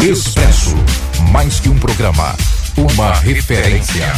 Expresso, mais que um programa, uma referência.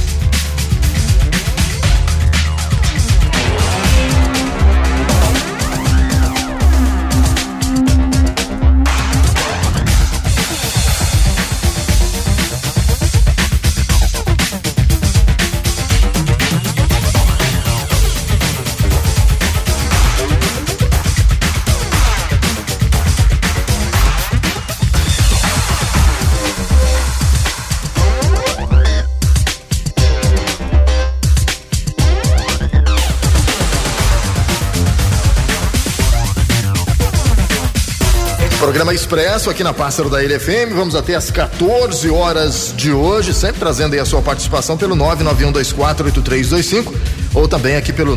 Programa Expresso aqui na Pássaro da Ilha FM, vamos até às 14 horas de hoje, sempre trazendo aí a sua participação pelo 991248325 ou também aqui pelo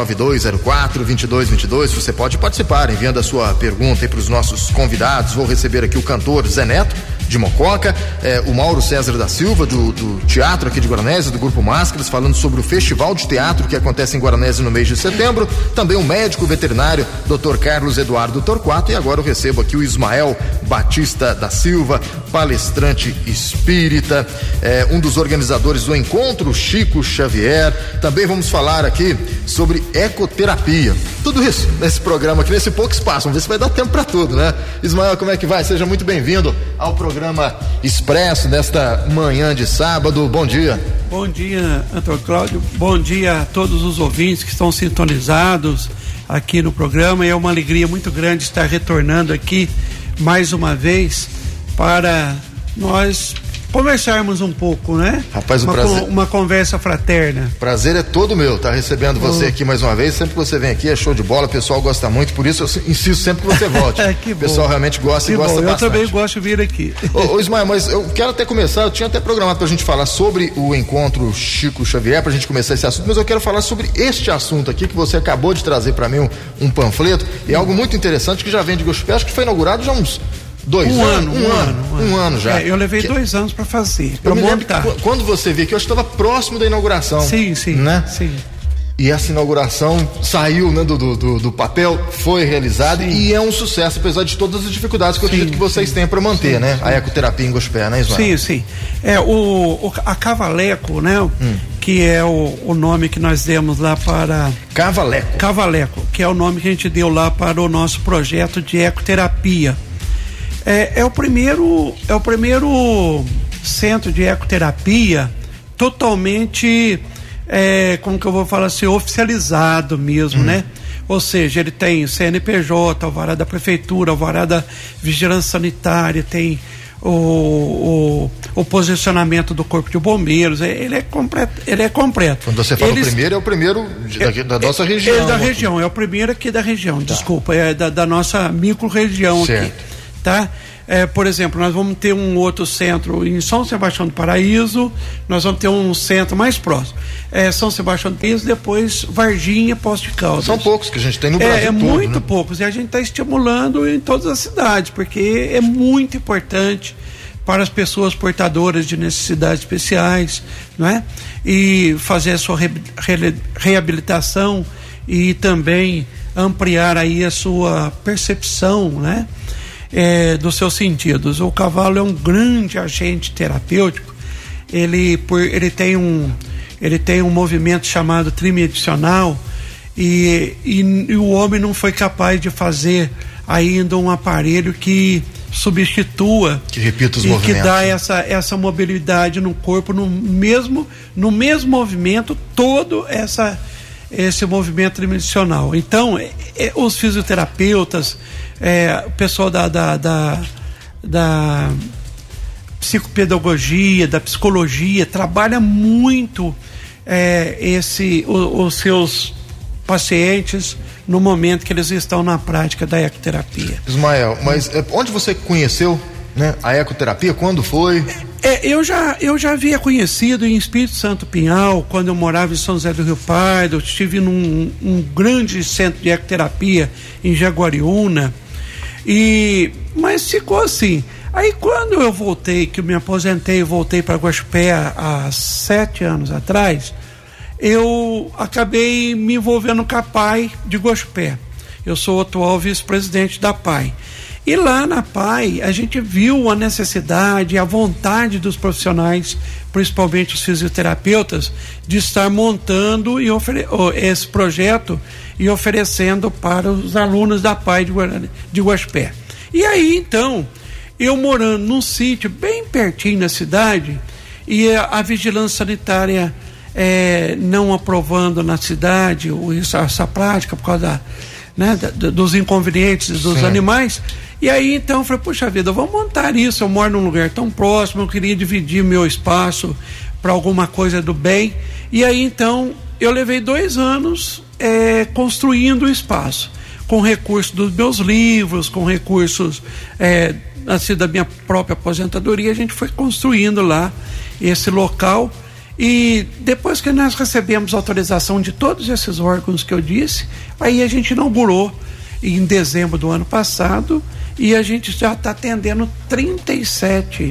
992042222. Você pode participar enviando a sua pergunta aí para os nossos convidados. Vou receber aqui o cantor Zé Neto de Mococa, o Mauro César da Silva do teatro aqui de Guaranésia, do Grupo Máscaras, falando sobre o festival de teatro que acontece em Guaranésia no mês de setembro. Também o médico veterinário Dr. Carlos Eduardo Torquato, e agora eu recebo aqui o Ismael Batista da Silva, palestrante espírita, um dos organizadores do Encontro Chico Xavier. Também vamos falar aqui sobre ecoterapia. Tudo isso nesse programa aqui, nesse pouco espaço. Vamos ver se vai dar tempo para tudo, né? Ismael, como é que vai? Seja muito bem-vindo ao programa Expresso desta manhã de sábado. Bom dia. Bom dia, Antônio Cláudio. Bom dia a todos os ouvintes que estão sintonizados aqui no programa. É uma alegria muito grande estar retornando aqui mais uma vez para nós conversarmos um pouco, né? Rapaz, uma conversa fraterna. Prazer é todo meu, tá recebendo você aqui mais uma vez. Sempre que você vem aqui é show de bola, o pessoal gosta muito, por isso eu insisto sempre que você volte. Que o pessoal realmente gosta, que e gosta bom. bastante. Eu também gosto de vir aqui. Ô Ismael, mas eu quero até começar, eu tinha até programado pra gente falar sobre o Encontro Chico Xavier, pra gente começar esse assunto, mas eu quero falar sobre este assunto aqui que você acabou de trazer pra mim, um panfleto, e algo muito interessante que já vem de Gospé, acho que foi inaugurado já uns um ano já. Eu levei 2 anos para fazer, para montar. Quando você viu que eu estava próximo da inauguração. Sim, né? Sim. E essa inauguração saiu, né, do papel, foi realizada e é um sucesso, apesar de todas as dificuldades que eu acredito que vocês têm para manter, né? A ecoterapia em Gospé, né, Ismael? Sim. A Cavaleco, né? Que é o nome que nós demos lá para... Cavaleco, que é o nome que a gente deu lá para o nosso projeto de ecoterapia. É o primeiro centro de ecoterapia totalmente, como que eu vou falar assim, oficializado mesmo, né? Ou seja, ele tem CNPJ, alvará da prefeitura, alvará da vigilância sanitária, tem o posicionamento do corpo de bombeiros, ele é completo. Quando você fala o primeiro, é o primeiro da nossa região. É da região, é o primeiro aqui da região, desculpa, é da nossa micro-região aqui. Tá? Por exemplo, nós vamos ter um outro centro em São Sebastião do Paraíso, nós vamos ter um centro mais próximo, São Sebastião do Paraíso, depois Varginha, Poços de Caldas. São poucos que a gente tem no Brasil todo, muito, né? Poucos, e a gente está estimulando em todas as cidades, porque é muito importante para as pessoas portadoras de necessidades especiais, não é? E fazer a sua reabilitação e também ampliar aí a sua percepção, né? Dos seus sentidos. O cavalo é um grande agente terapêutico. Ele tem um movimento chamado trimedicional e o homem não foi capaz de fazer ainda um aparelho que substitua, que repita os e movimentos, que dá essa mobilidade no corpo no mesmo movimento, todo esse movimento tridimensional. Então, os fisioterapeutas, o pessoal da psicopedagogia, da psicologia, trabalha muito os seus pacientes no momento que eles estão na prática da ecoterapia. Ismael, mas onde você conheceu, né, a ecoterapia? Quando foi? Eu já havia conhecido em Espírito Santo Pinhal, quando eu morava em São José do Rio Pardo. Eu estive num grande centro de ecoterapia em Jaguariúna, mas ficou assim. Aí quando eu voltei, que eu me aposentei e voltei para Guaxupé há 7 anos atrás, eu acabei me envolvendo com a PAI de Guaxupé. Eu sou o atual vice-presidente da PAI. E lá na PAI a gente viu a necessidade, a vontade dos profissionais, principalmente os fisioterapeutas, de estar montando esse projeto e oferecendo para os alunos da PAI de Guaxupé. E aí então, eu morando num sítio bem pertinho da cidade, e a vigilância sanitária não aprovando na cidade essa prática por causa dos inconvenientes dos animais. E aí então eu falei, puxa vida, vamos montar isso, eu moro num lugar tão próximo, eu queria dividir meu espaço para alguma coisa do bem. E aí então eu levei 2 anos construindo o espaço, com recursos dos meus livros, com recursos assim, da minha própria aposentadoria. A gente foi construindo lá esse local, e depois que nós recebemos autorização de todos esses órgãos que eu disse, aí a gente inaugurou em dezembro do ano passado, e a gente já está atendendo 37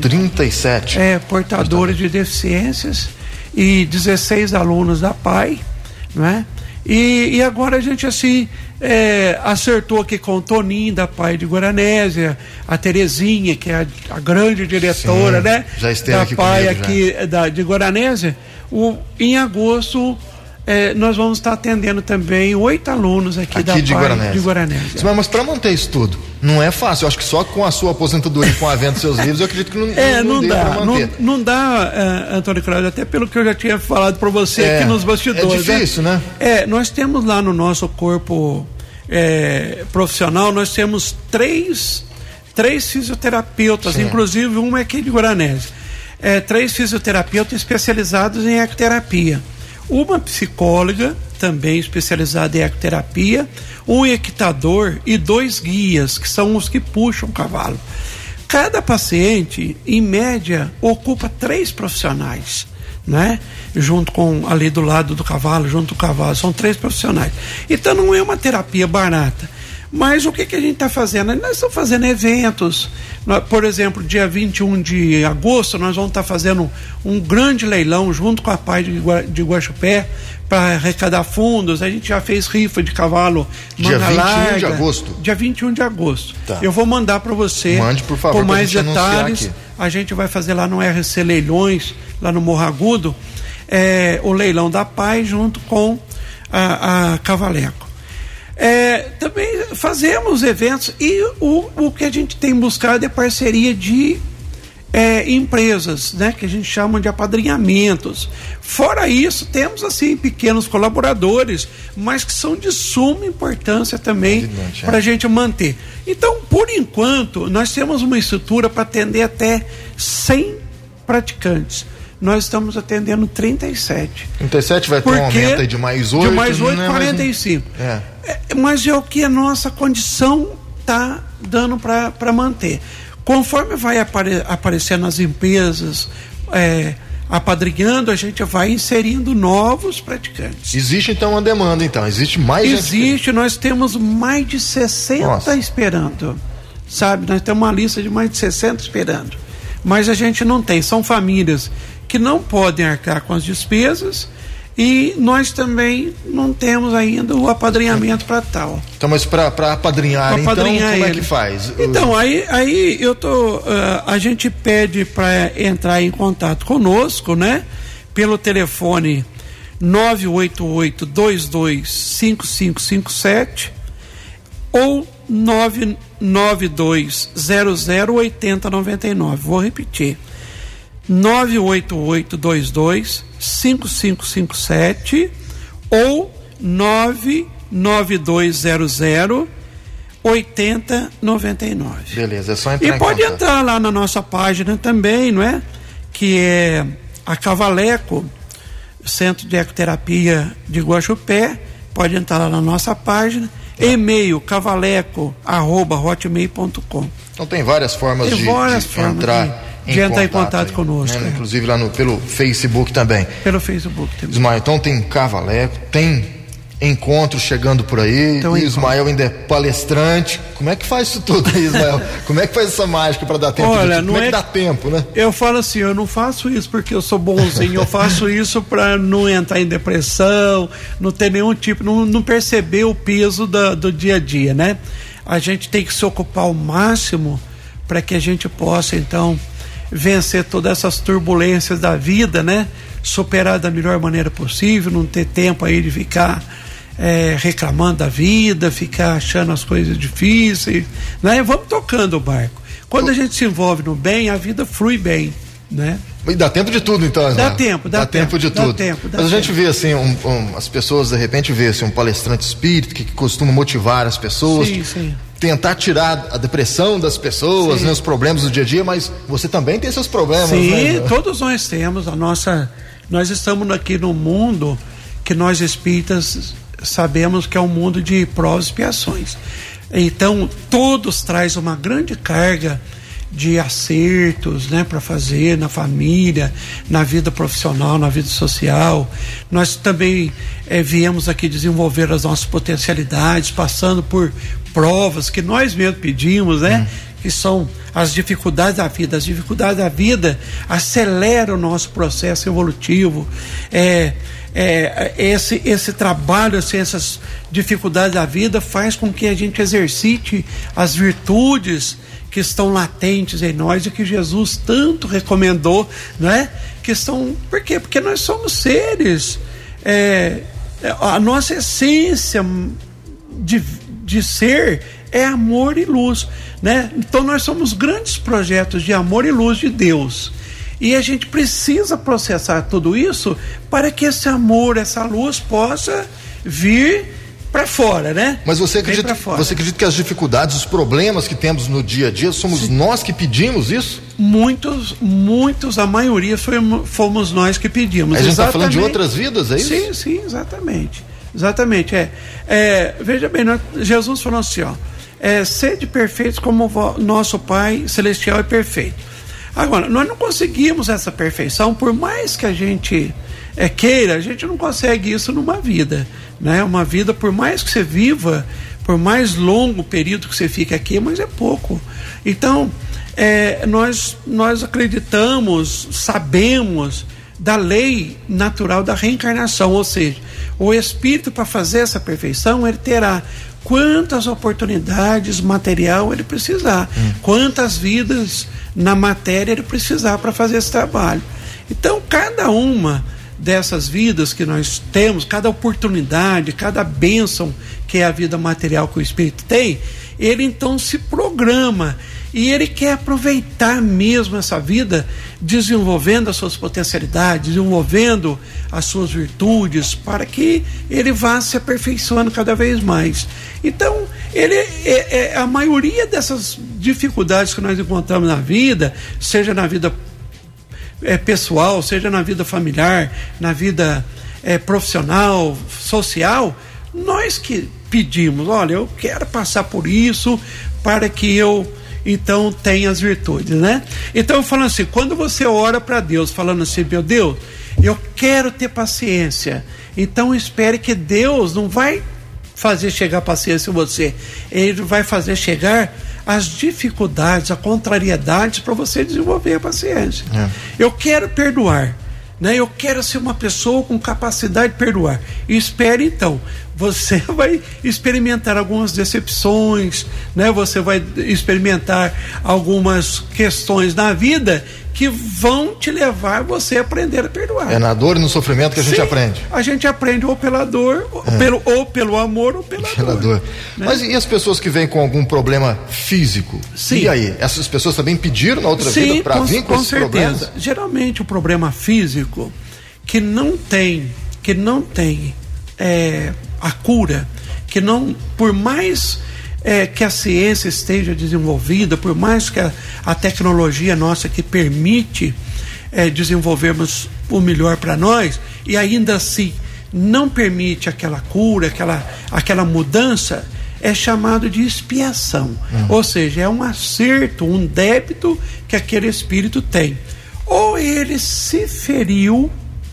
portadores de deficiências e 16 alunos da PAI, não é? E agora a gente assim acertou aqui com o Toninho da PAI de Guaranésia, a Terezinha, que é a grande diretora, né? Já esteve da aqui PAI comigo, aqui de Guaranésia. Em agosto nós vamos estar atendendo também 8 alunos aqui da PAI de Guaranésia. Mas para manter isso tudo, não é fácil. Eu acho que só com a sua aposentadoria e com a venda dos seus livros, eu acredito que não dá para manter. Não dá, Antônio Cláudio, até pelo que eu já tinha falado para você aqui nos bastidores. É difícil, né? Nós temos lá no nosso corpo profissional, nós temos três fisioterapeutas, sim, inclusive um aqui de Guaranésia. 3 fisioterapeutas especializados em ecoterapia. Uma psicóloga, também especializada em ecoterapia, um equitador e 2 guias, que são os que puxam o cavalo. Cada paciente, em média, ocupa 3 profissionais, né? Junto com, ali do lado do cavalo, junto do cavalo, são 3 profissionais. Então não é uma terapia barata. Mas o que a gente está fazendo? Nós estamos fazendo eventos. Por exemplo, dia 21 de agosto, nós vamos estar fazendo um grande leilão junto com a PAI de Guaxupé para arrecadar fundos. A gente já fez rifa de cavalo manga larga. Dia 21 de agosto? Dia 21 de agosto. Tá. Eu vou mandar para você. Mande, por favor, com mais detalhes. A gente vai fazer lá no RC Leilões, lá no Morro Agudo, o leilão da PAI junto com a Cavaleco. Também fazemos eventos, e o que a gente tem buscado é parceria de empresas, né, que a gente chama de apadrinhamentos. Fora isso, temos assim pequenos colaboradores, mas que são de suma importância também para a gente manter. Então, por enquanto, nós temos uma estrutura para atender até 100 praticantes. Nós estamos atendendo 37. 37 vai ter um aumento aí de mais 8. De mais 8, 45. Mas é o que a nossa condição está dando para manter. Conforme vai aparecendo as empresas apadrinhando, a gente vai inserindo novos praticantes. Existe então uma demanda, então? Existe mais gente? Existe, nós temos mais de 60 esperando. Sabe, nós temos uma lista de mais de 60 esperando. Mas a gente não tem, são famílias que não podem arcar com as despesas, e nós também não temos ainda o apadrinhamento para tal. Então, mas para apadrinhar, então, como é que faz? Então, aí a gente pede para entrar em contato conosco, né? Pelo telefone 988-225557 ou 992008099. Vou repetir. 988-225557 ou 992008099. Beleza, é só entrar e pode entrar lá na nossa página também, não é? Que é a Cavaleco, Centro de Ecoterapia de Guaxupé. Pode entrar lá na nossa página. E-mail cavaleco@hotmail.com. Então tem várias formas de entrar em contato conosco. Né? Inclusive lá pelo Facebook também. Pelo Facebook também. Ismael, então tem Cavaleco, tem encontro chegando por aí, então, Ismael ainda é palestrante. Como é que faz isso tudo aí, Ismael? Como é que faz essa mágica para dar tempo? Olha, como é que dá tempo, né? Eu falo assim, eu não faço isso porque eu sou bonzinho, eu faço isso para não entrar em depressão, não ter nenhum tipo, não perceber o peso do dia a dia, né? a gente tem que se ocupar ao máximo para que a gente possa, então, vencer todas essas turbulências da vida, né? Superar da melhor maneira possível, não ter tempo aí de ficar reclamando da vida, ficar achando as coisas difíceis, né? Vamos tocando o barco. Quando a gente se envolve no bem, a vida flui bem, né? E dá tempo de tudo, então, Dá tempo de tudo. Mas a gente vê assim, as pessoas de repente vê assim, um palestrante espírita que costuma motivar as pessoas, sim. Tentar tirar a depressão das pessoas, né, os problemas do dia a dia, mas você também tem seus problemas, sim, né? Todos nós temos nós estamos aqui no mundo que nós espíritas sabemos que é um mundo de provas e expiações. Então, todos trazem uma grande carga de acertos, né, para fazer na família, na vida profissional, na vida social. Nós também viemos aqui desenvolver as nossas potencialidades, passando por provas que nós mesmos pedimos, né? Que são as dificuldades da vida. As dificuldades da vida aceleram o nosso processo evolutivo. Esse trabalho, assim, essas dificuldades da vida faz com que a gente exercite as virtudes que estão latentes em nós e que Jesus tanto recomendou, né? Por quê? Porque nós somos seres, a nossa essência de ser é amor e luz, né? Então nós somos grandes projetos de amor e luz de Deus. E a gente precisa processar tudo isso para que esse amor, essa luz possa vir para fora, né? Mas você acredita que as dificuldades, os problemas que temos no dia a dia, somos nós que pedimos isso? Muitos, a maioria fomos nós que pedimos. A gente está falando de outras vidas, é isso? Sim, exatamente. Veja bem, Jesus falou assim, sede perfeitos como nosso Pai Celestial é perfeito. Agora, nós não conseguimos essa perfeição, por mais que a gente queira, a gente não consegue isso numa vida, né? Uma vida, por mais que você viva, por mais longo período que você fique aqui, mas é pouco. Então, nós acreditamos, sabemos da lei natural da reencarnação, ou seja, o espírito, para fazer essa perfeição, ele terá quantas oportunidades material ele precisar, quantas vidas na matéria ele precisar para fazer esse trabalho. Então, cada uma dessas vidas que nós temos, cada oportunidade, cada bênção que é a vida material que o espírito tem, ele então se programa e ele quer aproveitar mesmo essa vida, desenvolvendo as suas potencialidades, desenvolvendo as suas virtudes, para que ele vá se aperfeiçoando cada vez mais. Então, a maioria dessas dificuldades que nós encontramos na vida, seja na vida pessoal, seja na vida familiar, na vida profissional, social, nós que pedimos, olha, eu quero passar por isso para que eu então tenha as virtudes, né? Então, falando assim, quando você ora para Deus, falando assim, meu Deus, eu quero ter paciência, então espere que Deus não vai fazer chegar a paciência em você, ele vai fazer chegar as dificuldades, a contrariedades para você desenvolver a paciência. Eu quero perdoar, né? Eu quero ser uma pessoa com capacidade de perdoar. E espere então, você vai experimentar algumas decepções, né? Você vai experimentar algumas questões na vida que vão te levar você a aprender a perdoar. É na dor e no sofrimento que a gente aprende. A gente aprende ou pela dor, ou pelo amor, ou pela dor. Né? Mas e as pessoas que vêm com algum problema físico? Sim. E aí? Essas pessoas também pediram na outra vida para vir com esses problemas? Geralmente o problema físico que não tem a cura, que não, por mais que a ciência esteja desenvolvida, por mais que a tecnologia nossa que permite desenvolvermos o melhor para nós, e ainda assim não permite aquela cura, aquela mudança, é chamado de expiação. Ou seja, é um acerto, um débito que aquele espírito tem. Ou ele se feriu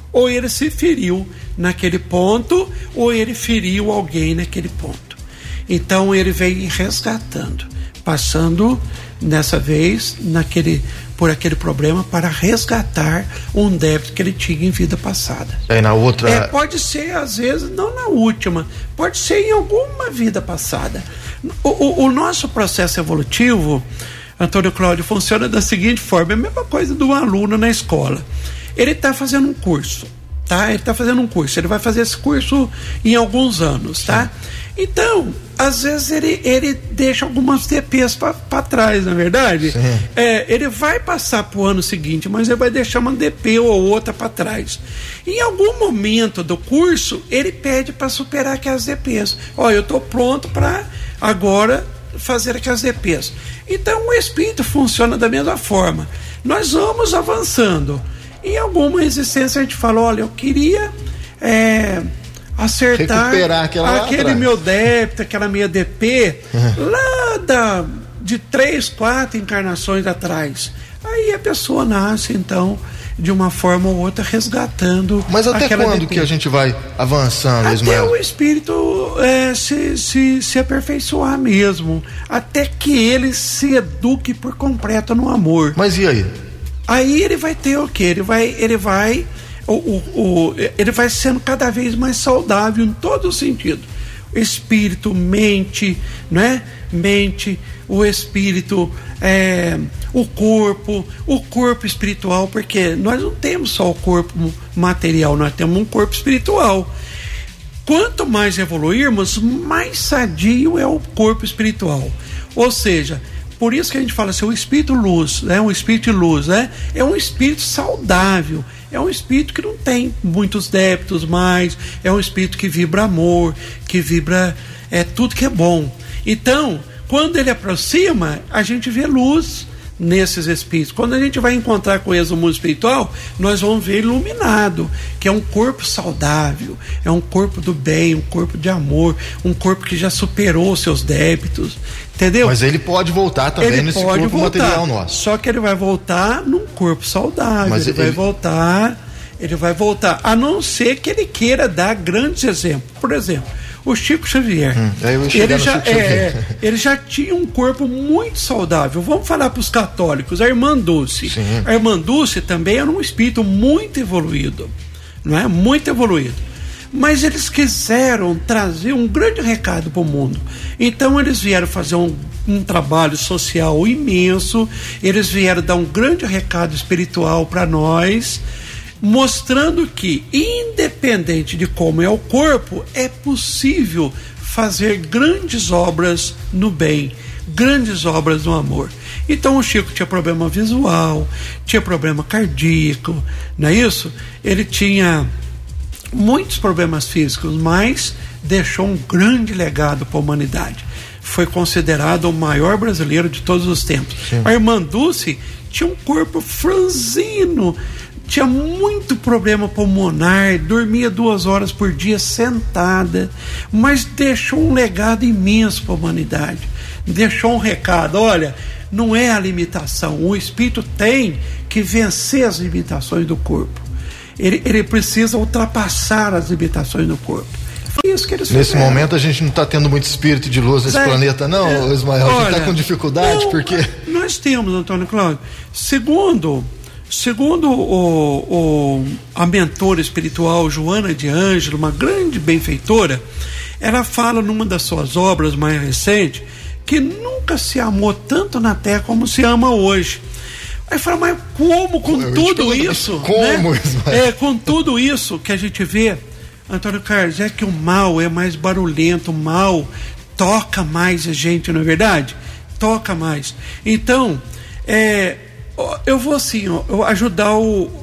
naquele ponto, ou ele feriu alguém naquele ponto. Então ele vem resgatando, passando nessa vez por aquele problema para resgatar um débito que ele tinha em vida passada. Na outra... Pode ser, às vezes, não na última, pode ser em alguma vida passada, O nosso processo evolutivo, Antônio Cláudio, funciona da seguinte forma: é a mesma coisa do aluno na escola. Ele está fazendo um curso, tá? Ele vai fazer esse curso em alguns anos, tá? Então, às vezes ele deixa algumas DPs para trás, não é verdade? Ele vai passar para o ano seguinte, mas ele vai deixar uma DP ou outra para trás. Em algum momento do curso, ele pede para superar aquelas DPs. Eu estou pronto para agora fazer aquelas DPs. Então, o espírito funciona da mesma forma. Nós vamos avançando. Em alguma existência a gente fala, olha, eu queria acertar aquele meu débito, aquela minha DP lá de 3, 4 encarnações atrás. Aí a pessoa nasce, então, de uma forma ou outra, resgatando. Mas até quando DP. Que a gente vai avançando, Ismael? Até o espírito se aperfeiçoar mesmo, até que ele se eduque por completo no amor. Mas e aí? Aí ele vai ter o quê? Ele vai sendo cada vez mais saudável em todo o sentido. Espírito, mente, né? Mente, o espírito, o corpo espiritual, porque nós não temos só o corpo material, nós temos um corpo espiritual. Quanto mais evoluirmos, mais sadio é o corpo espiritual. Ou seja, por isso que a gente fala assim, o espírito luz, né? Um espírito de luz, né? É um espírito saudável, é um espírito que não tem muitos débitos mais, é um espírito que vibra amor, que vibra tudo que é bom. Então, quando ele aproxima, a gente vê luz nesses espíritos. Quando a gente vai encontrar com eles no mundo espiritual, nós vamos ver iluminado, que é um corpo saudável, é um corpo do bem, um corpo de amor, um corpo que já superou seus débitos, entendeu? Mas ele pode voltar também nesse corpo material nosso. Só que ele vai voltar num corpo saudável. Mas ele vai voltar, a não ser que ele queira dar grandes exemplos. Por exemplo, o Chico Xavier. Ele já tinha um corpo muito saudável. Vamos falar para os católicos, a Irmã Dulce. Sim. A Irmã Dulce também era um espírito muito evoluído, não é? Muito evoluído. Mas eles quiseram trazer um grande recado para o mundo. Então eles vieram fazer um trabalho social imenso, eles vieram dar um grande recado espiritual para nós, mostrando que, independente de como é o corpo, é possível fazer grandes obras no bem, grandes obras no amor. Então o Chico tinha problema visual, tinha problema cardíaco, não é isso? Ele tinha muitos problemas físicos, mas deixou um grande legado para a humanidade. Foi considerado o maior brasileiro de todos os tempos. Sim. A Irmã Dulce tinha um corpo franzino, tinha muito problema pulmonar, dormia 2 horas por dia sentada, mas deixou um legado imenso para a humanidade. Deixou um recado, olha, não é a limitação, o espírito tem que vencer as limitações do corpo. Ele precisa ultrapassar as limitações do corpo. Foi isso que eles fizeram. Nesse momento a gente não está tendo muito espírito de luz nesse planeta, não, Ismael. A gente está com dificuldade, porque... Nós temos, Antônio Cláudio. Segundo a mentora espiritual Joana de Ângelo, uma grande benfeitora, ela fala numa das suas obras mais recentes que nunca se amou tanto na Terra como se ama hoje. Aí fala, mas como com tudo isso? Como, né? Com tudo isso que a gente vê, Antônio Carlos, é que o mal é mais barulhento, o mal toca mais a gente, não é verdade? Toca mais. Então, eu vou assim, ajudar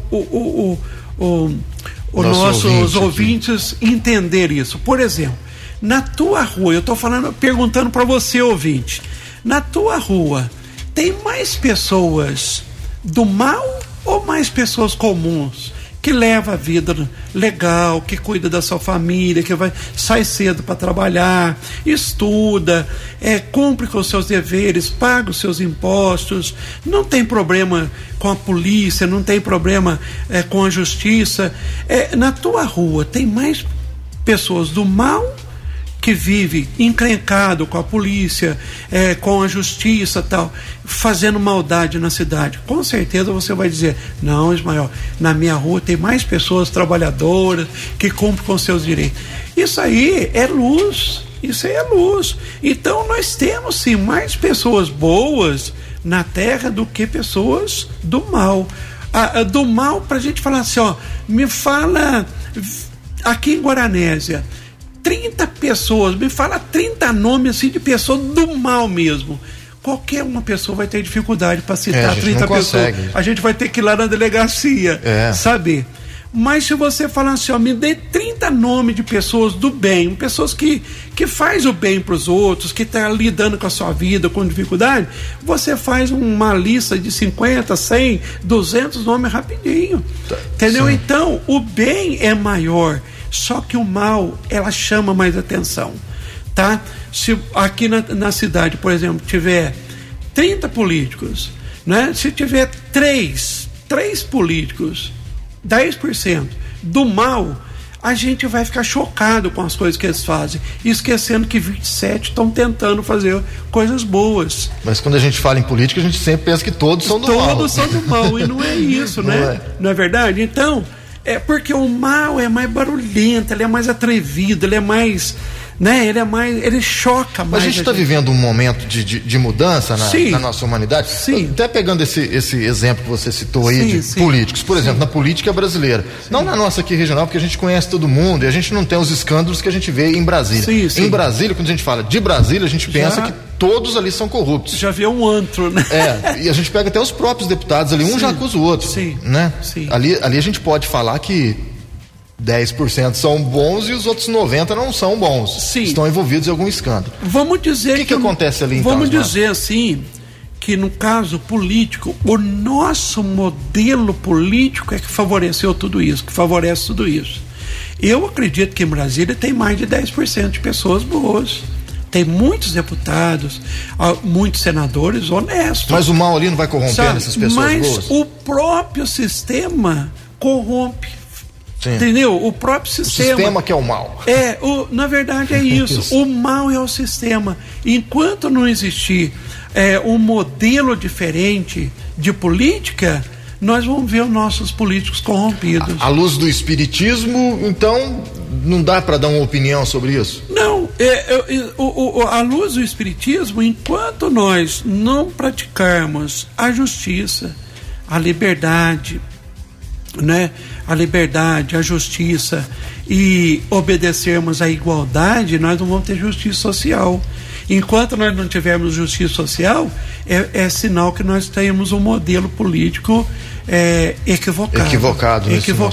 nossos ouvintes a entender isso. Por exemplo, na tua rua, eu estou perguntando para você, ouvinte, na tua rua tem mais pessoas do mal ou mais pessoas comuns que levam a vida legal, que cuida da sua família, que sai cedo para trabalhar, estuda, cumpre com os seus deveres, paga os seus impostos, não tem problema com a polícia, não tem problema com a justiça. Na tua rua tem mais pessoas do mal que vive encrencado com a polícia, com a justiça, tal, fazendo maldade na cidade. Com certeza você vai dizer, não, Ismael, na minha rua tem mais pessoas trabalhadoras que cumprem com seus direitos. Isso aí é luz, Isso aí é luz. Então nós temos sim mais pessoas boas na terra do que pessoas do mal. Do mal, pra gente falar assim, ó, me fala aqui em Guaranésia 30 pessoas, me fala 30 nomes assim de pessoas do mal mesmo. Qualquer uma pessoa vai ter dificuldade para citar 30 pessoas. A gente vai ter que ir lá na delegacia saber. Mas se você falar assim, ó, me dê 30 nomes de pessoas do bem, pessoas que faz o bem para os outros, que tá lidando com a sua vida com dificuldade, você faz uma lista de 50, 100, 200 nomes rapidinho. Entendeu? Sim. Então, o bem é maior, só que o mal, ela chama mais atenção, tá? Se aqui na cidade, por exemplo, tiver 30 políticos, né? Se tiver três políticos, 10% do mal, a gente vai ficar chocado com as coisas que eles fazem, esquecendo que 27 estão tentando fazer coisas boas. Mas quando a gente fala em política, a gente sempre pensa que todos são do mal. Todos são do mal, e não é isso, né? Não é verdade? Então, é porque o mal é mais barulhento, ele é mais atrevido, ele é mais, né? Ele choca mais. Mas a gente está vivendo um momento de mudança na nossa humanidade. Sim. Até pegando esse exemplo que você citou aí políticos, por exemplo, na política brasileira. Não na nossa aqui regional, porque a gente conhece todo mundo e a gente não tem os escândalos que a gente vê em Brasília. Em Brasília, quando a gente fala de Brasília, a gente pensa que todos ali são corruptos. Já vê um antro, né? E a gente pega até os próprios deputados ali, um já acusa o outro. Né? Ali a gente pode falar que 10% são bons e os outros 90% não são bons. Estão envolvidos em algum escândalo. Vamos dizer o que acontece ali então? Vamos dizer assim, que no caso político, o nosso modelo político é que favoreceu tudo isso, que favorece tudo isso. Eu acredito que em Brasília tem mais de 10% de pessoas boas. Tem muitos deputados, muitos senadores honestos. Mas o mal ali não vai corrompendo essas pessoas boas? Mas o próprio sistema corrompe. Entendeu? O próprio sistema. O sistema que é o mal. Na verdade é isso. O mal é o sistema. Enquanto não existir um modelo diferente de política, nós vamos ver os nossos políticos corrompidos. À luz do espiritismo, então, não dá para dar uma opinião sobre isso? Não. À luz do espiritismo, enquanto nós não praticarmos a justiça, a liberdade, né? A liberdade, a justiça e obedecermos à igualdade, nós não vamos ter justiça social. Enquanto nós não tivermos justiça social, é sinal que nós temos um modelo político equivocado.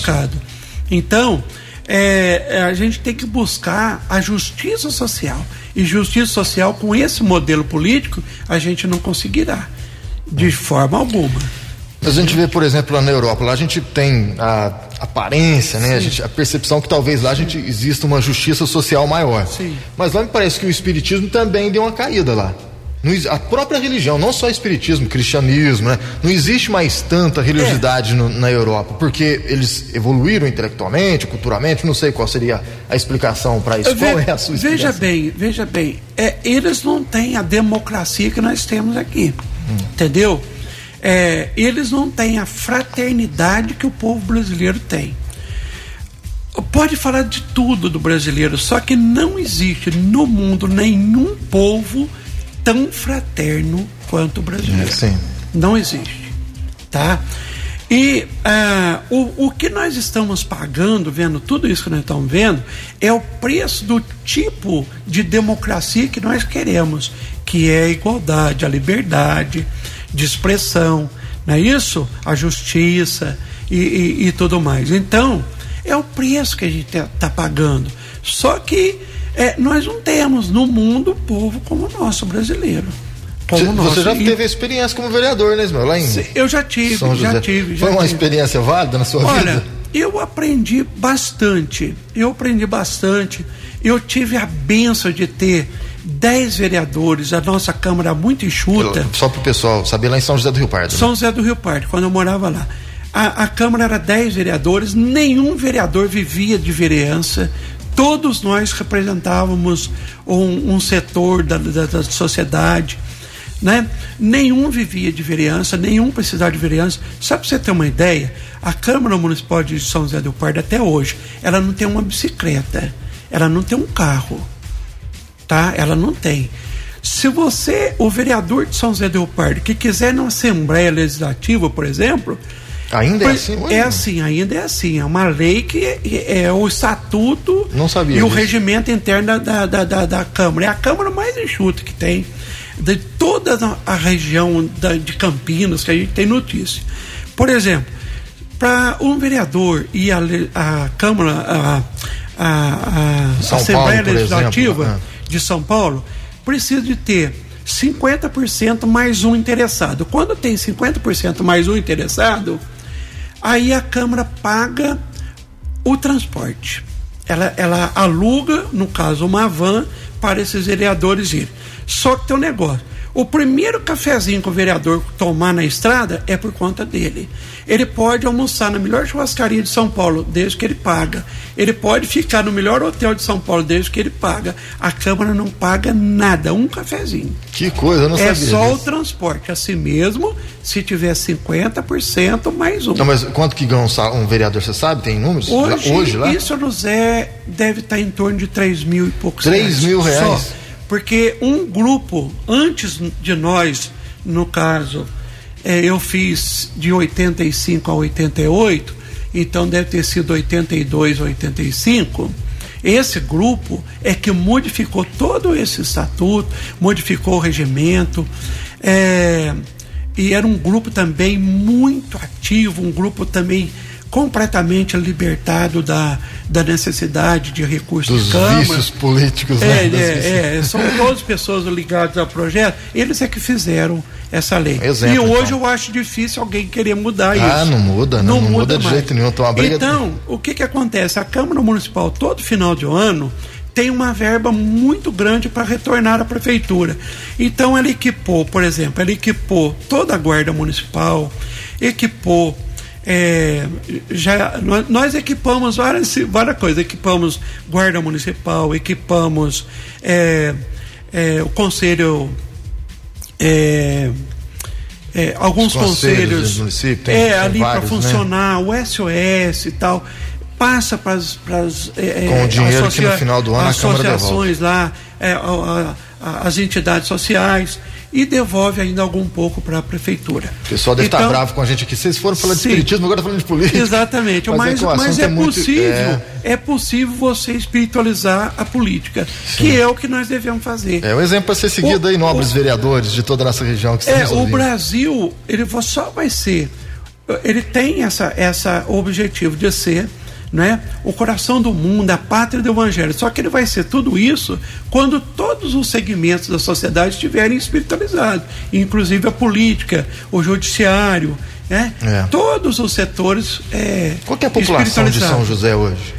Então, a gente tem que buscar a justiça social. E justiça social com esse modelo político a gente não conseguirá de forma alguma. Mas a gente vê, por exemplo, lá na Europa, lá a gente tem a aparência, né? A percepção que talvez lá exista uma justiça social maior. Mas lá me parece que o espiritismo também deu uma caída lá. A própria religião, não só o espiritismo, o cristianismo, né? Não existe mais tanta religiosidade na Europa, porque eles evoluíram intelectualmente, culturalmente, não sei qual seria a explicação para isso. Qual é a sua explicação? Veja bem, eles não têm a democracia que nós temos aqui, entendeu? Eles não têm a fraternidade que o povo brasileiro tem. Pode falar de tudo do brasileiro, só que não existe no mundo nenhum povo tão fraterno quanto o brasileiro. Não existe, tá? E o que nós estamos pagando, vendo tudo isso que nós estamos vendo, é o preço do tipo de democracia que nós queremos, que é a igualdade, a liberdade de expressão, não é isso? A justiça e tudo mais. Então, é o preço que a gente está pagando. Só que nós não temos no mundo povo como o nosso brasileiro. Você já teve experiência como vereador, né, Ismael? Lá em eu já tive. Foi uma experiência válida na sua vida? Olha, eu aprendi bastante. Eu tive a bênção de ter 10 vereadores, a nossa Câmara muito enxuta. Só para o pessoal saber, lá em São José do Rio Pardo. São José do Rio Pardo, quando eu morava lá. A Câmara era 10 vereadores, nenhum vereador vivia de vereança, todos nós representávamos um setor da sociedade, né? Nenhum vivia de vereança, nenhum precisava de vereança. Só para você ter uma ideia, a Câmara Municipal de São José do Rio Pardo até hoje, ela não tem uma bicicleta, ela não tem um carro. tá? Ela não tem. Se o vereador de São José do Rio Pardo, que quiser na Assembleia Legislativa, por exemplo... Ainda é assim? É assim, ainda é assim. É uma lei que é o estatuto e o regimento interno da Câmara. É a Câmara mais enxuta que tem de toda a região de Campinas, que a gente tem notícia. Por exemplo, para um vereador e a Câmara, a Assembleia Legislativa de São Paulo, precisa de ter 50% mais um interessado. Quando tem 50% mais um interessado, aí a Câmara paga o transporte. Ela aluga, no caso, uma van para esses vereadores irem. Só que tem um negócio. O primeiro cafezinho que o vereador tomar na estrada é por conta dele. Ele pode almoçar na melhor churrascaria de São Paulo, desde que ele paga. Ele pode ficar no melhor hotel de São Paulo, desde que ele paga. A Câmara não paga nada, um cafezinho. Que coisa, eu não sabia. É só o transporte. Assim mesmo, se tiver 50% mais um. Não, mas quanto que ganha um vereador, você sabe? Tem números? Hoje lá? Isso, José, deve estar em torno de 3 mil e poucos reais. 3 mil reais? Só. Porque um grupo, antes de nós, no caso, eu fiz de 85 a 88, então deve ter sido 82, 85. Esse grupo é que modificou todo esse estatuto, modificou o regimento, e era um grupo também muito ativo, um grupo também completamente libertado da necessidade de recursos de Câmara. Dos vícios políticos. São todas pessoas ligadas ao projeto, eles é que fizeram essa lei. Exemplo, e hoje eu acho difícil alguém querer mudar isso. Não muda de jeito nenhum. Então, o que acontece? A Câmara Municipal, todo final de ano, tem uma verba muito grande para retornar à Prefeitura. Então ela equipou, por exemplo, toda a Guarda Municipal, equipou nós equipamos várias coisas, equipamos Guarda Municipal, equipamos o Conselho, alguns conselhos do município, ali para funcionar, né? O SOS e tal, passa para as com o dinheiro que no final do ano a Câmara associações lá, as entidades sociais, e devolve ainda algum pouco para a Prefeitura. O pessoal deve estar bravo com a gente aqui. Vocês foram falando de espiritismo, agora falando de política. Exatamente, mas é possível você espiritualizar a política, que é o que nós devemos fazer. É um exemplo para ser seguido aí, nobres vereadores de toda a nossa região que estão o Brasil, ele só vai ser, ele tem essa objetivo de ser, né, o coração do mundo, a pátria do Evangelho. Só que ele vai ser tudo isso quando todos os segmentos da sociedade estiverem espiritualizados, inclusive a política, o judiciário, né? Todos os setores. Qual que é a população de São José hoje?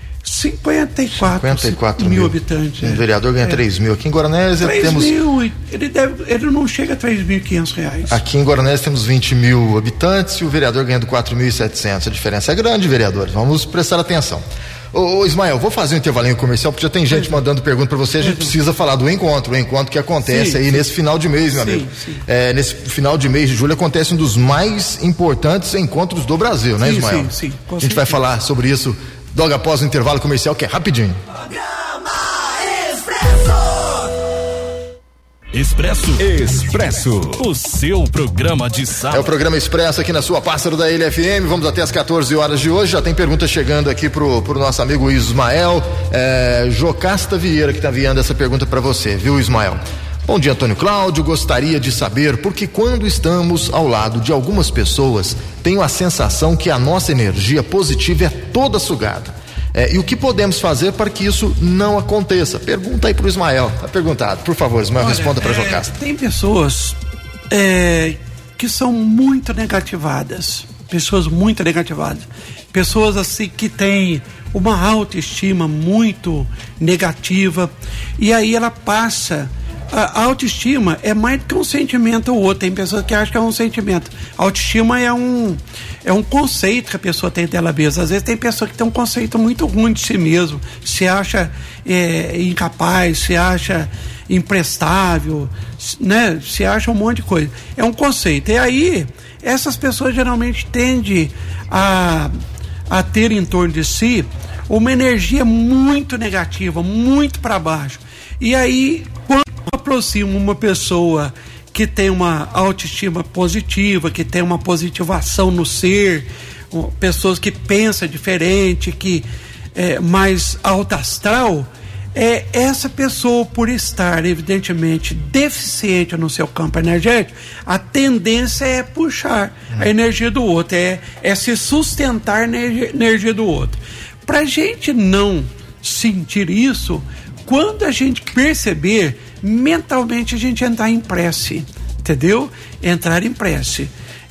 54 mil habitantes. O vereador ganha 3 mil. Aqui em Guaranésia temos... ele não chega a R$3.500. Aqui em Guaranésia temos 20 mil habitantes e o vereador ganhando 4.700. A diferença é grande, vereadores. Vamos prestar atenção. Ô Ismael, vou fazer um intervalinho comercial, porque já tem gente mandando pergunta para você. A gente precisa falar do encontro, o encontro que acontece nesse final de mês, meu amigo. Nesse final de mês de julho acontece um dos mais importantes encontros do Brasil, né, Ismael? Sim, a gente vai falar sobre isso logo após o intervalo comercial, que é rapidinho. Expresso, o seu programa de sábado. É o programa Expresso aqui na sua Pássaro da Ilha FM. Vamos até as 14 horas de hoje. Já tem pergunta chegando aqui pro nosso amigo Ismael Jocasta Vieira, que está enviando essa pergunta para você, viu, Ismael? Bom dia, Antônio Cláudio. Gostaria de saber porque quando estamos ao lado de algumas pessoas, tenho a sensação que a nossa energia positiva é toda sugada. E o que podemos fazer para que isso não aconteça? Pergunta aí pro Ismael. Tá perguntado. Por favor, Ismael, responda para Jocasta. Tem pessoas que são muito negativadas. Pessoas assim que têm uma autoestima muito negativa. E aí ela passa... A autoestima é mais do que um sentimento ou outro. Tem pessoas que acham que é um sentimento. A autoestima é um conceito que a pessoa tem dela mesma. Às vezes tem pessoa que tem um conceito muito ruim de si mesmo, se acha incapaz, se acha imprestável, né? Se acha um monte de coisa. É um conceito. E aí, essas pessoas geralmente tendem a ter em torno de si uma energia muito negativa, muito para baixo. E aí, quando aproxima uma pessoa que tem uma autoestima positiva, que tem uma positivação no ser, pessoas que pensam diferente, que é mais alto astral, essa pessoa, por estar evidentemente deficiente no seu campo energético, a tendência é puxar a energia do outro, é se sustentar na energia do outro. Para a gente não sentir isso, quando a gente perceber, mentalmente a gente entrar em prece, entendeu? Entrar em prece.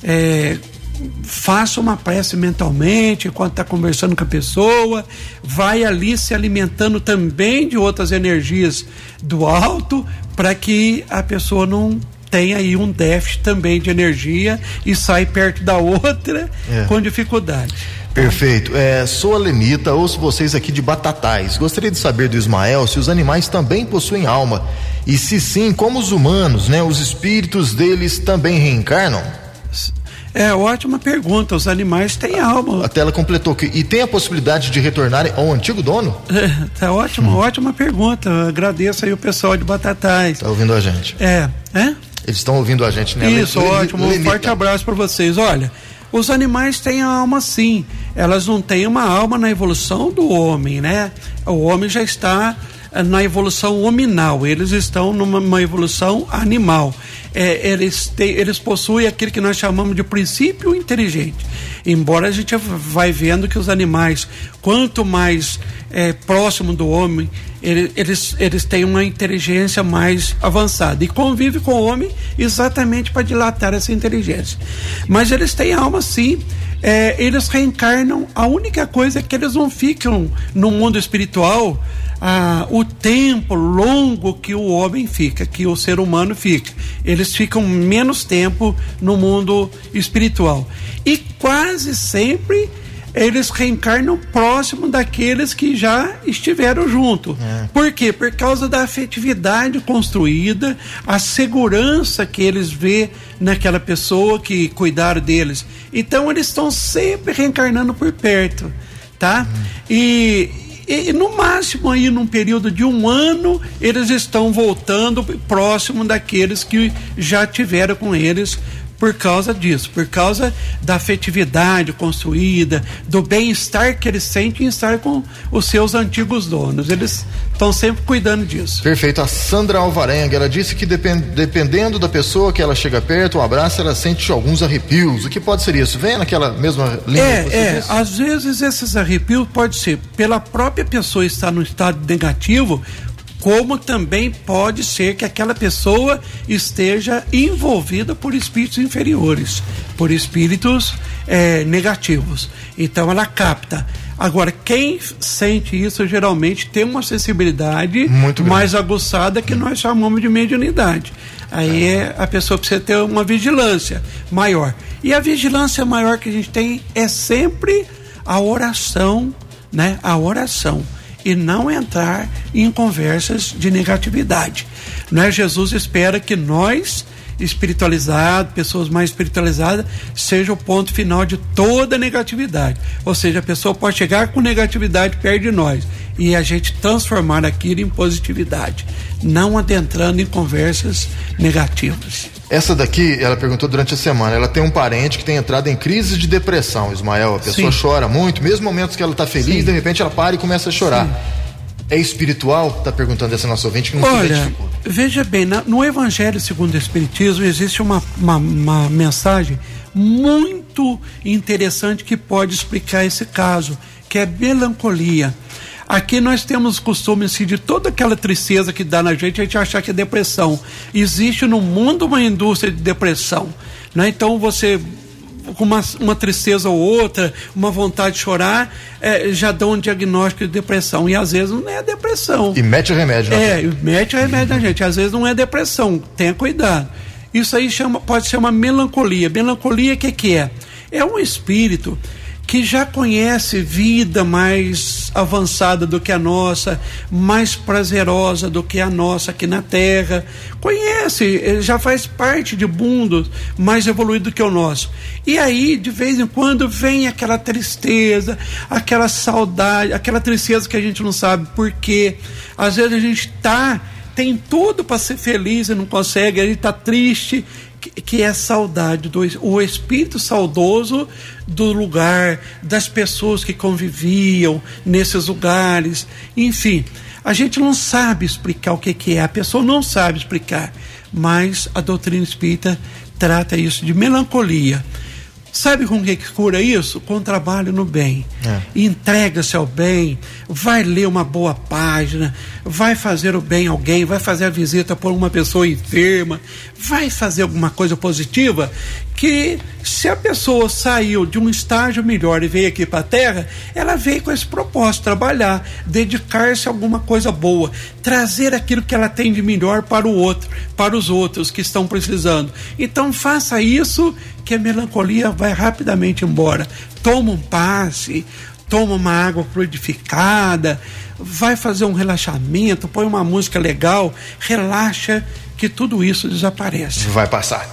Faça uma prece mentalmente enquanto está conversando com a pessoa, vai ali se alimentando também de outras energias do alto, para que a pessoa não tenha aí um déficit também de energia e sai perto da outra com dificuldade. Perfeito. Sou a Lenita, ouço vocês aqui de Batatais. Gostaria de saber do Ismael se os animais também possuem alma, e se sim, como os humanos, né? Os espíritos deles também reencarnam? Ótima pergunta. Os animais têm alma. A tela completou que e tem a possibilidade de retornarem ao antigo dono? Tá ótimo, ótima pergunta. Eu agradeço aí o pessoal de Batatais. Tá ouvindo a gente? Eles estão ouvindo a gente, né? Isso, ótimo. Um forte abraço para vocês. Olha, os animais têm a alma sim. Elas não têm uma alma na evolução do homem, né? O homem já está na evolução hominal, eles estão numa evolução animal. Eles possuem aquilo que nós chamamos de princípio inteligente. Embora a gente vai vendo que os animais, quanto mais próximo do homem, eles têm uma inteligência mais avançada e convivem com o homem exatamente para dilatar essa inteligência. Mas eles têm alma sim. Eles reencarnam. A única coisa é que eles não ficam no mundo espiritual o tempo longo que o homem fica, que o ser humano fica. Eles ficam menos tempo no mundo espiritual. E quase sempre eles reencarnam próximo daqueles que já estiveram junto. Por quê? Por causa da afetividade construída, a segurança que eles vê naquela pessoa que cuidaram deles. Então eles estão sempre reencarnando por perto, tá? E no máximo aí num período de 1 ano eles estão voltando próximo daqueles que já tiveram com eles, por causa disso, por causa da afetividade construída, do bem-estar que eles sentem em estar com os seus antigos donos. Eles estão sempre cuidando disso. Perfeito. A Sandra Alvarenga, ela disse que dependendo da pessoa que ela chega perto, um abraço, ela sente alguns arrepios. O que pode ser isso? Vem naquela mesma linha que você disse? Às vezes esses arrepios pode ser pela própria pessoa estar no estado negativo, como também pode ser que aquela pessoa esteja envolvida por espíritos inferiores, por espíritos negativos. Então ela capta. Agora, quem sente isso geralmente tem uma sensibilidade mais aguçada, que nós chamamos de mediunidade. Aí a pessoa precisa ter uma vigilância maior. E a vigilância maior que a gente tem é sempre a oração, né? A oração. E não entrar em conversas de negatividade, né? Jesus espera que nós, espiritualizados, pessoas mais espiritualizadas, seja o ponto final de toda negatividade. Ou seja, a pessoa pode chegar com negatividade perto de nós e a gente transformar aquilo em positividade, não adentrando em conversas negativas. Essa daqui, ela perguntou durante a semana, ela tem um parente que tem entrado em crise de depressão, Ismael, a pessoa chora muito, mesmo momentos que ela está feliz, de repente ela para e começa a chorar. É espiritual? Está perguntando essa nossa ouvinte que não se identificou. Veja bem, no Evangelho segundo o Espiritismo existe uma mensagem muito interessante que pode explicar esse caso, que é melancolia. Aqui nós temos o costume de toda aquela tristeza que dá na gente, a gente achar que é depressão. Existe no mundo uma indústria de depressão, né? Então você, com uma tristeza ou outra, uma vontade de chorar, já dá um diagnóstico de depressão. E às vezes não é depressão. E mete o remédio, né? Mete o remédio na gente. Às vezes não é depressão, tenha cuidado. Isso aí pode ser uma melancolia. Melancolia, o que é? É um espírito que já conhece vida mais avançada do que a nossa, mais prazerosa do que a nossa aqui na Terra, conhece, já faz parte de mundos mais evoluído do que o nosso. E aí, de vez em quando, vem aquela tristeza, aquela saudade, aquela tristeza que a gente não sabe por quê. Às vezes a gente está tem tudo para ser feliz e não consegue, ele está triste, que é saudade, o espírito saudoso do lugar, das pessoas que conviviam nesses lugares, enfim. A gente não sabe explicar o que é, a pessoa não sabe explicar, mas a doutrina espírita trata isso de melancolia. Sabe com o que cura isso? Com o trabalho no bem. Entrega-se ao bem, vai ler uma boa página, vai fazer o bem a alguém, vai fazer a visita por uma pessoa enferma, vai fazer alguma coisa positiva, que se a pessoa saiu de um estágio melhor e veio aqui para a Terra, ela veio com esse propósito, trabalhar, dedicar-se a alguma coisa boa, trazer aquilo que ela tem de melhor para o outro, para os outros que estão precisando. Então faça isso, que a melancolia vai rapidamente embora. Toma um passe, toma uma água fluidificada, vai fazer um relaxamento, põe uma música legal, relaxa, que tudo isso desaparece. Vai passar.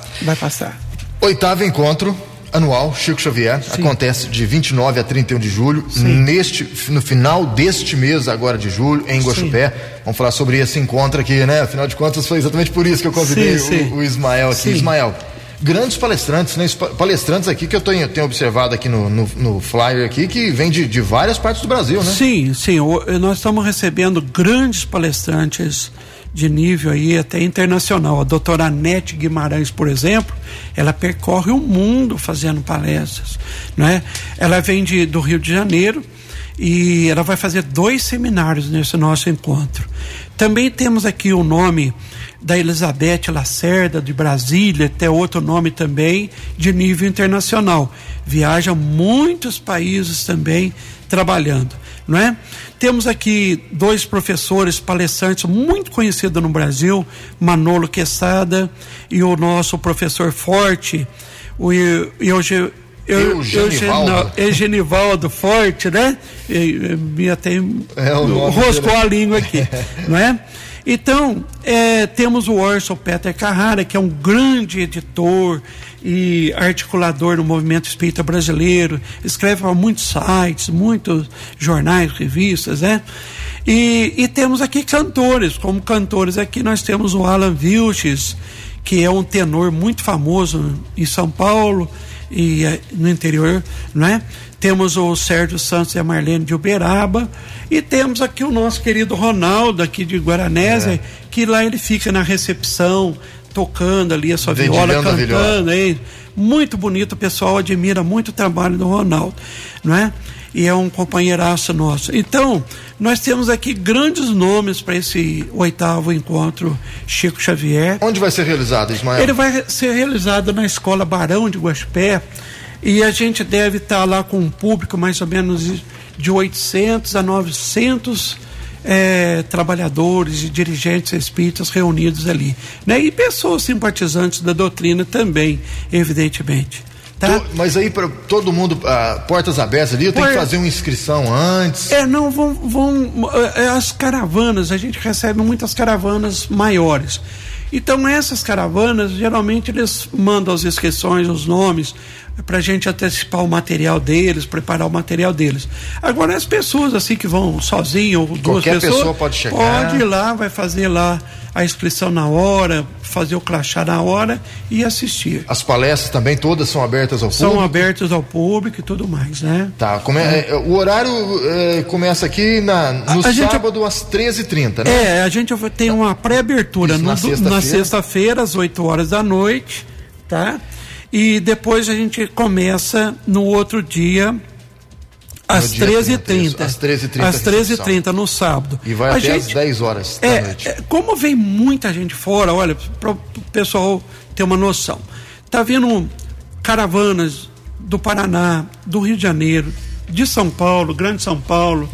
8º encontro anual Chico Xavier. Sim. Acontece de 29 a 31 de julho. Sim. No final deste mês agora de julho, em Guaxupé. Sim. Vamos falar sobre esse encontro aqui, né? Afinal de contas, foi exatamente por isso que eu convidei o Ismael aqui. Sim. Ismael, grandes palestrantes, né? Palestrantes aqui que eu tenho observado aqui no flyer aqui, que vem de várias partes do Brasil, né? Sim. Nós estamos recebendo grandes palestrantes de nível aí até internacional. A doutora Anete Guimarães, por exemplo, ela percorre o mundo fazendo palestras, né? Ela vem do Rio de Janeiro e ela vai fazer 2 seminários nesse nosso encontro. Também temos aqui o nome da Elizabeth Lacerda, de Brasília, até outro nome também de nível internacional. Viaja muitos países também trabalhando, não é? Temos aqui 2 professores palestrantes muito conhecidos no Brasil, Manolo Quesada e o nosso professor Forte, o Eugenivaldo Forte, né? Me até roscou a língua aqui, não é? Então, temos o Orson Peter Carrara, que é um grande editor e articulador no movimento espírita brasileiro, escreve para muitos sites, muitos jornais, revistas, né? E temos aqui cantores, como cantores aqui nós temos o Alan Vilches, que é um tenor muito famoso em São Paulo e no interior, não é? Temos o Sérgio Santos e a Marlene de Uberaba, e temos aqui o nosso querido Ronaldo aqui de Guaranésia, que lá ele fica na recepção, tocando ali a sua viola, cantando aí. Muito bonito, o pessoal admira muito o trabalho do Ronaldo, não é? E é um companheiraço nosso. Então, nós temos aqui grandes nomes para esse 8º encontro Chico Xavier. Onde vai ser realizado, Ismael? Ele vai ser realizado na Escola Barão de Guaxupé, e a gente deve estar lá com um público mais ou menos de 800 a 900 trabalhadores e dirigentes espíritas reunidos ali, né? E pessoas simpatizantes da doutrina também, evidentemente. Tá? Mas aí para todo mundo, portas abertas ali, eu tenho que fazer uma inscrição antes? Não, as caravanas, a gente recebe muitas caravanas maiores. Então essas caravanas, geralmente eles mandam as inscrições, os nomes, pra gente antecipar o material deles, preparar o material deles. Agora as pessoas assim que vão sozinho, ou 2 pessoas, pessoa pode chegar, pode ir lá, vai fazer lá a inscrição na hora, fazer o crachá na hora e assistir. As palestras também todas são abertas ao público? São abertas ao público e tudo mais, né? Tá, o horário começa aqui no sábado às 13h30, né? A gente tem uma pré-abertura na sexta-feira às 8h da noite, tá? E depois a gente começa no outro dia às 13h30. Às 13h30. Às 13h30 no sábado. E vai até às 10h da noite. Como vem muita gente fora, olha, para o pessoal ter uma noção. Tá vindo caravanas do Paraná, do Rio de Janeiro, de São Paulo, Grande São Paulo,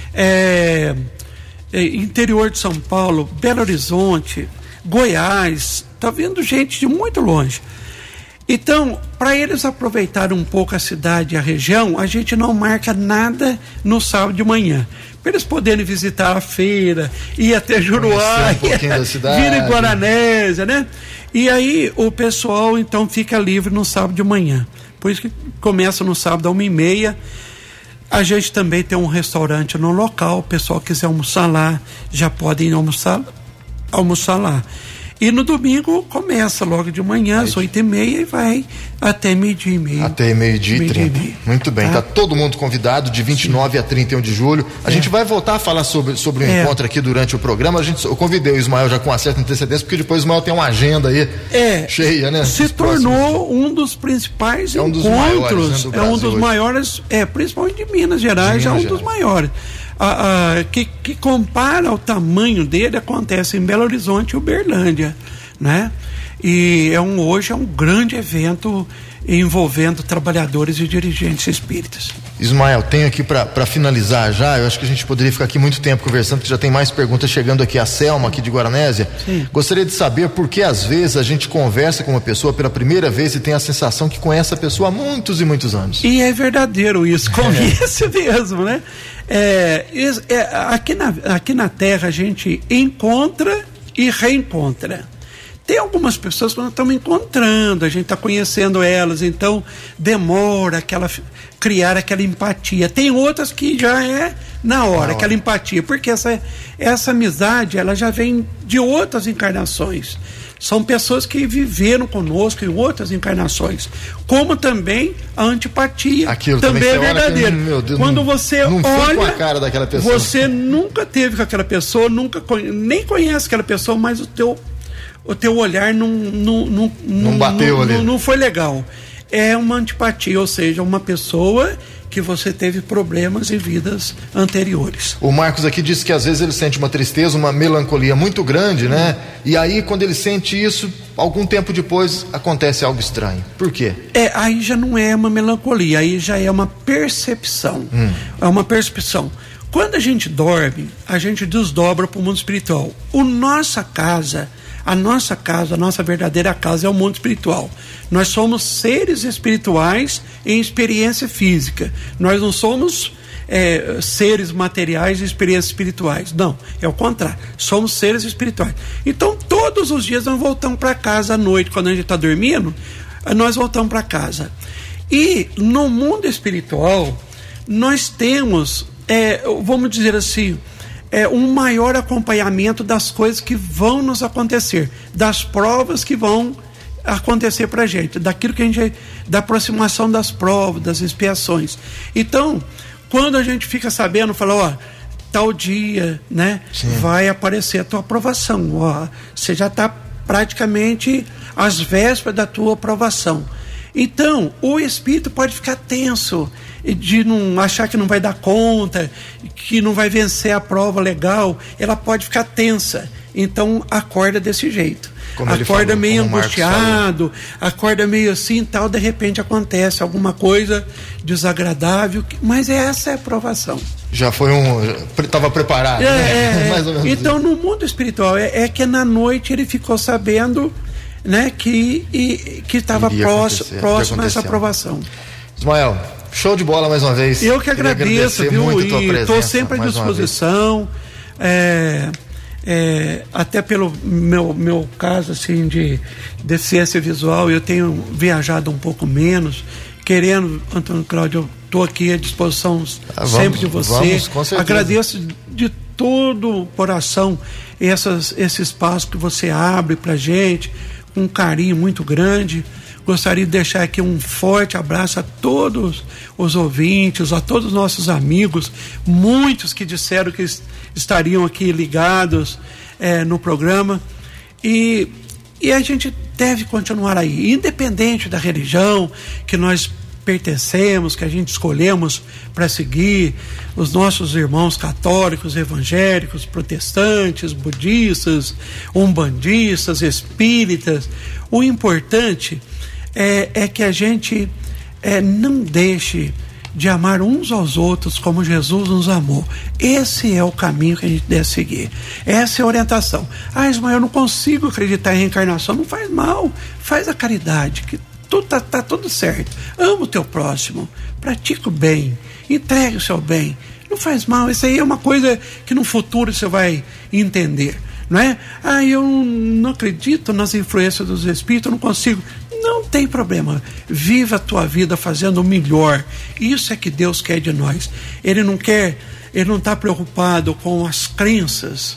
interior de São Paulo, Belo Horizonte, Goiás. Tá vindo gente de muito longe. Então, para eles aproveitarem um pouco a cidade e a região, a gente não marca nada no sábado de manhã. Para eles poderem visitar a feira, ir até Juruá, vir em Guaranésia, né? E aí o pessoal então fica livre no sábado de manhã. Por isso que começa no sábado às 1h30. A gente também tem um restaurante no local, o pessoal quiser almoçar lá, já podem almoçar almoçar lá. E no domingo começa logo de manhã, às 8h30 e vai até meio-dia e meio. Até meio-dia e 30. Muito bem, tá todo mundo convidado de 29 a 31 de julho. A gente vai voltar a falar sobre o encontro aqui durante o programa. Eu convidei o Ismael já com uma certa antecedência, porque depois o Ismael tem uma agenda aí cheia, né? Se tornou um dos principais encontros. Maiores, né, é um dos maiores, principalmente de Minas Gerais, é um dos maiores. Que compara o tamanho dele, acontece em Belo Horizonte e Uberlândia, né? E hoje é um grande evento envolvendo trabalhadores e dirigentes espíritas. Ismael, tenho aqui para finalizar já, eu acho que a gente poderia ficar aqui muito tempo conversando, porque já tem mais perguntas chegando aqui. A Selma aqui de Guaranésia. Sim. Gostaria de saber por que às vezes a gente conversa com uma pessoa pela primeira vez e tem a sensação que conhece a pessoa há muitos e muitos anos. E é verdadeiro isso, conhece mesmo, né? Aqui na Terra a gente encontra e reencontra. Tem algumas pessoas que nós estamos encontrando, a gente está conhecendo elas, então demora criar aquela empatia. Tem outras que já é na hora, aquela empatia, porque essa amizade ela já vem de outras encarnações. São pessoas que viveram conosco em outras encarnações. Como também a antipatia. Aquilo também é verdadeiro. Quando você olha com a cara daquela pessoa. Você nunca teve com aquela pessoa, nem conhece aquela pessoa, mas o teu olhar não bateu ali. Não foi legal. É uma antipatia, ou seja, uma pessoa que você teve problemas em vidas anteriores. O Marcos aqui disse que às vezes ele sente uma tristeza, uma melancolia muito grande, né? E aí quando ele sente isso, algum tempo depois acontece algo estranho. Por quê? Aí já não é uma melancolia, aí já é uma percepção. É uma percepção. Quando a gente dorme, a gente desdobra para o mundo espiritual. A nossa verdadeira casa é o mundo espiritual. Nós somos seres espirituais em experiência física. Nós não somos seres materiais em experiências espirituais. Não, é o contrário. Somos seres espirituais. Então, todos os dias nós voltamos para casa à noite, quando a gente está dormindo, nós voltamos para casa. E no mundo espiritual, nós temos, vamos dizer assim, um maior acompanhamento das coisas que vão nos acontecer, das provas que vão acontecer pra gente, da aproximação das provas, das expiações. Então, quando a gente fica sabendo, fala, tal dia, né, vai aparecer a tua aprovação, você já está praticamente às vésperas da tua aprovação. Então, o espírito pode ficar tenso, de não achar que não vai dar conta, que não vai vencer a prova legal, ela pode ficar tensa. Então, acorda desse jeito. Acorda meio angustiado, acorda meio assim, tal, de repente acontece alguma coisa desagradável, mas essa é a aprovação. Já foi estava preparado, mais ou menos. Então, no mundo espiritual, que na noite ele ficou sabendo, né, que estava próximo a essa aprovação. Ismael, show de bola mais uma vez. Eu que agradeço, viu? E estou sempre à disposição. Até pelo meu caso assim de deficiência visual, eu tenho viajado um pouco menos. Querendo, Antônio Cláudio, eu estou aqui à disposição sempre de você. Vamos, com certeza. Agradeço de todo o coração esse espaço que você abre pra gente, com um carinho muito grande. Gostaria de deixar aqui um forte abraço a todos os ouvintes, a todos os nossos amigos, muitos que disseram que estariam aqui ligados no programa, e a gente deve continuar aí, independente da religião que nós pertencemos, que a gente escolhemos para seguir, os nossos irmãos católicos, evangélicos, protestantes, budistas, umbandistas, espíritas. O importante é que a gente não deixe de amar uns aos outros como Jesus nos amou. Esse é o caminho que a gente deve seguir. Essa é a orientação. Ismael, eu não consigo acreditar em reencarnação. Não faz mal, faz a caridade, que tudo tá tudo certo. Ama o teu próximo, pratica o bem, entregue o seu bem. Não faz mal, isso aí é uma coisa que no futuro você vai entender, não é? Eu não acredito nas influências dos espíritos, eu não consigo. Não tem problema, viva a tua vida fazendo o melhor. Isso é que Deus quer de nós. Ele não está preocupado com as crenças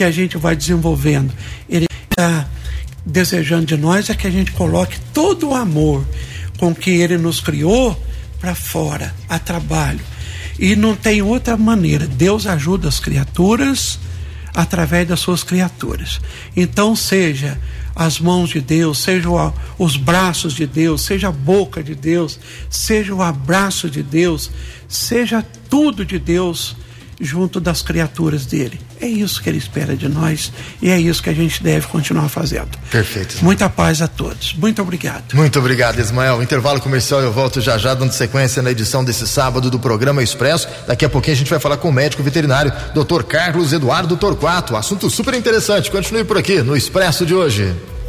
que a gente vai desenvolvendo. Ele está desejando de nós é que a gente coloque todo o amor com que Ele nos criou para fora, a trabalho. E não tem outra maneira. Deus ajuda as criaturas através das suas criaturas. Então, seja as mãos de Deus, seja os braços de Deus, seja a boca de Deus, seja o abraço de Deus, seja tudo de Deus junto das criaturas dele. É isso que ele espera de nós e é isso que a gente deve continuar fazendo. Perfeito, Ismael. Muita paz a todos. Muito obrigado. Muito obrigado, Ismael. Intervalo comercial, eu volto já dando sequência na edição desse sábado do programa Expresso. Daqui a pouquinho a gente vai falar com o médico veterinário, Dr. Carlos Eduardo Torquato. Assunto super interessante. Continue por aqui no Expresso de hoje.